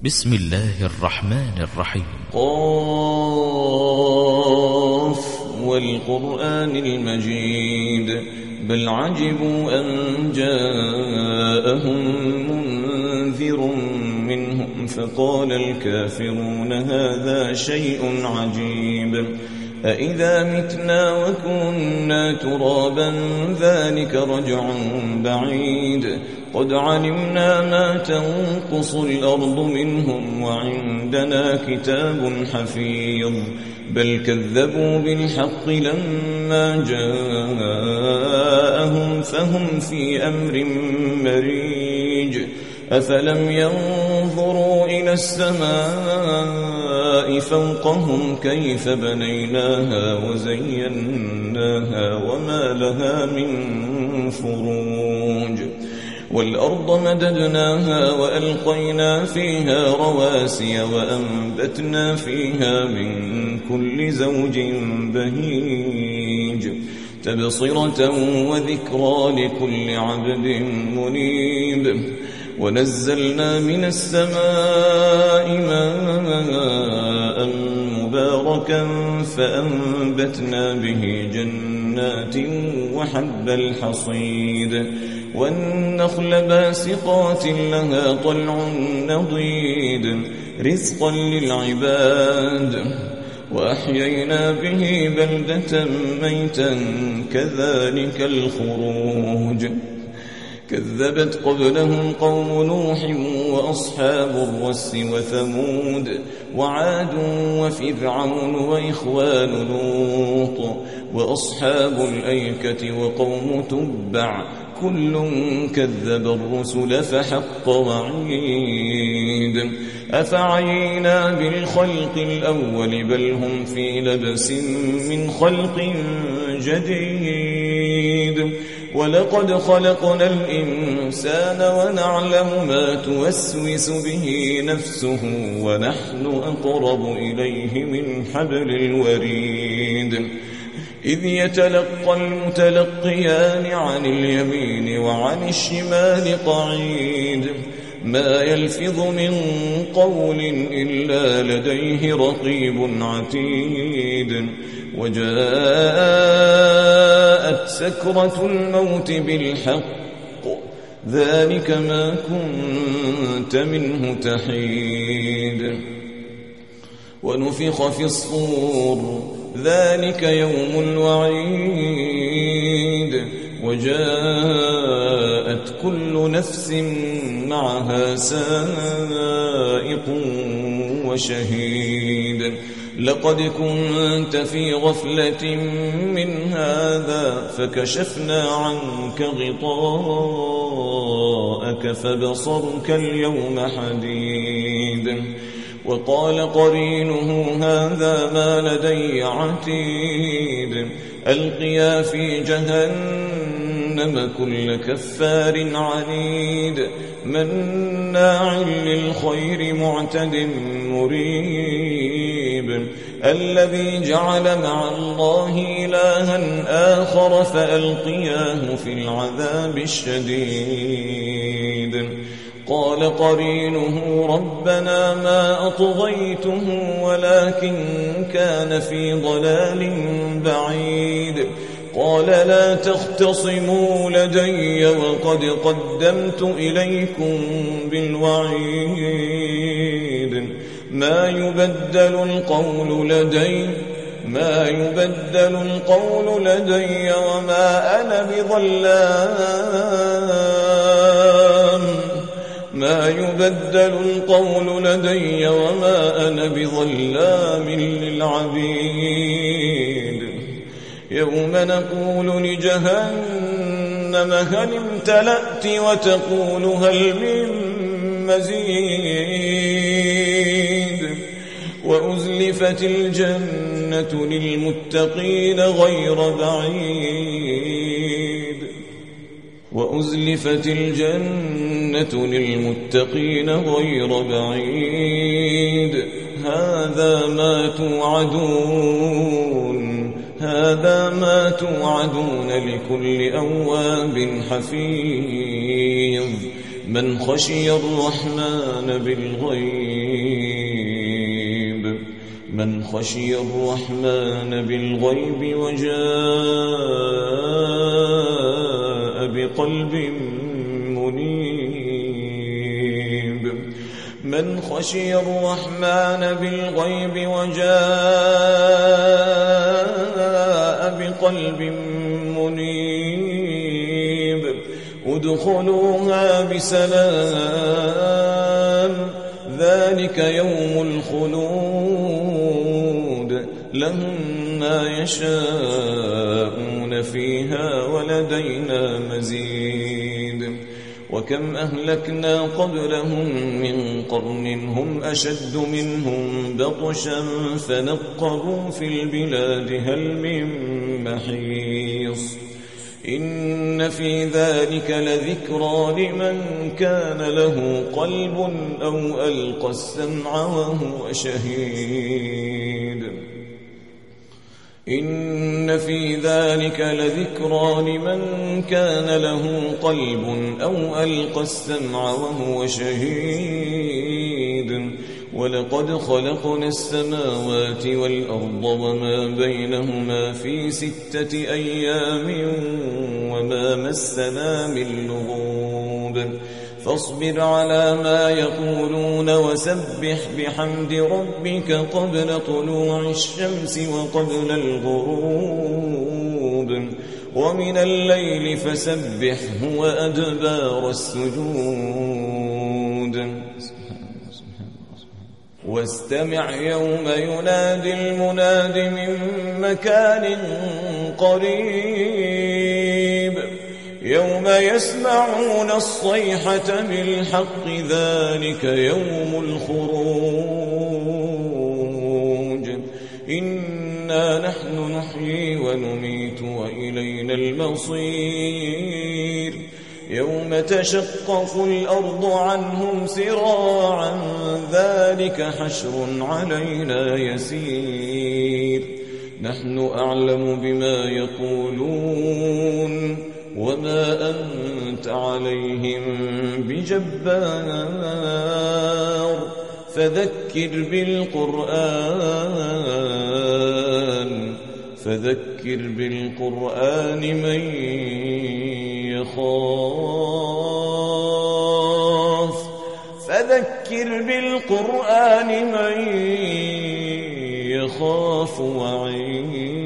بسم الله الرحمن الرحيم. قاف والقرآن المجيد بل عجبوا أن جاءهم منذر منهم فقال الكافرون هذا شيء عجيب أإذا متنا وكنا ترابا ذلك رجع بعيد قد علمنا ما تنقص الأرض منهم وعندنا كتاب حفيظ بل كذبوا بالحق لما جاءهم فهم في أمر مريج أفلم ينظروا إلى السماء فوقهم كيف بنيناها وزيناها وما لها من فروج والأرض مددناها وألقينا فيها رواسي وأنبتنا فيها من كل زوج بهيج تبصرة وذكرى لكل عبد منيب ونزلنا من السماء ماء مباركا فأنبتنا به جنات وحب الحصيد والنخل باسقات لها طلع نضيد رزقا للعباد وأحيينا به بلدة ميتا كذلك الخروج كذبت قبلهم قوم نوح وأصحاب الرس وثمود وعاد وفرعون وإخوان لوط وأصحاب الأيكة وقوم تبع كل كذب الرسل فحق وعيد أفعينا بالخلق الأول بل هم في لبس من خلق جديد ولقد خلقنا الإنسان ونعلم ما توسوس به نفسه ونحن أقرب إليه من حبل الوريد إذ يتلقى المتلقيان عن اليمين وعن الشمال قعيد ما يلفظ من قول إلا لديه رقيب عتيد وجاءت سكرة الموت بالحق ذلك ما كنت منه تحيد ونفخ في الصور ذلك يوم الوعيد وجاءت كل نفس معها سائق وشهيد لقد كنت في غفلة من هذا فكشفنا عنك غطاءك فبصرك اليوم حديد وقال قرينه هذا ما لدي عتيد ألقيا في جهنم كل كفار عنيد مناع للخير معتد مريب الذي جعل مع الله إلها آخر فألقياه في العذاب الشديد قال قرينه ربنا ما أطغيته ولكن كان في ضلال بعيد قال لا تختصموا لدي وقد قدمت إليكم بالوعيد ما يبدل القول لدي وما أنا بظلام للعبيد يوم نقول لجهنم هل امتلأت وتقول هل من مزيد وأزلفت الجنة للمتقين غير بعيد هذا ما توعدون لكل أواب حفيظ من خشي الرحمن بالغيب من خشي الرحمن بالغيب وجاء بقلب منيب من خشي الرحمن بالغيب وجاء بقلب منيب ادخلوها بسلام ذلك يوم الخلود لهم ما يشاءون فيها ولدينا مزيد وكم أهلكنا قبلهم من قرن هم أشد منهم بطشا فنقبوا في البلاد هل من محيص إن في ذلك لذكرى لمن كان له قلب أو ألقى السمع وهو شهيد إن في ذلك لذكرى لمن كان له قلب أو ألقى السمع وهو شهيد ولقد خلقنا السماوات والأرض وما بينهما في 6 أيام وما مسنا من لغوب فاصبر على ما يقولون وسبح بحمد ربك قبل طلوع الشمس وقبل الغروب ومن الليل فسبحه وأدبار السجود واستمع يوم ينادي المناد من مكان قريب يوم يسمعون الصيحة بالحق ذلك يوم الخروج إنا نحن نحيي ونميت وإلينا المصير يوم تشقق الأرض عنهم سراعا ذلك حشر علينا يسير نحن أعلم بما يقولون وما أنت عليهم بجبار فذكر بالقرآن من يخاف وعيد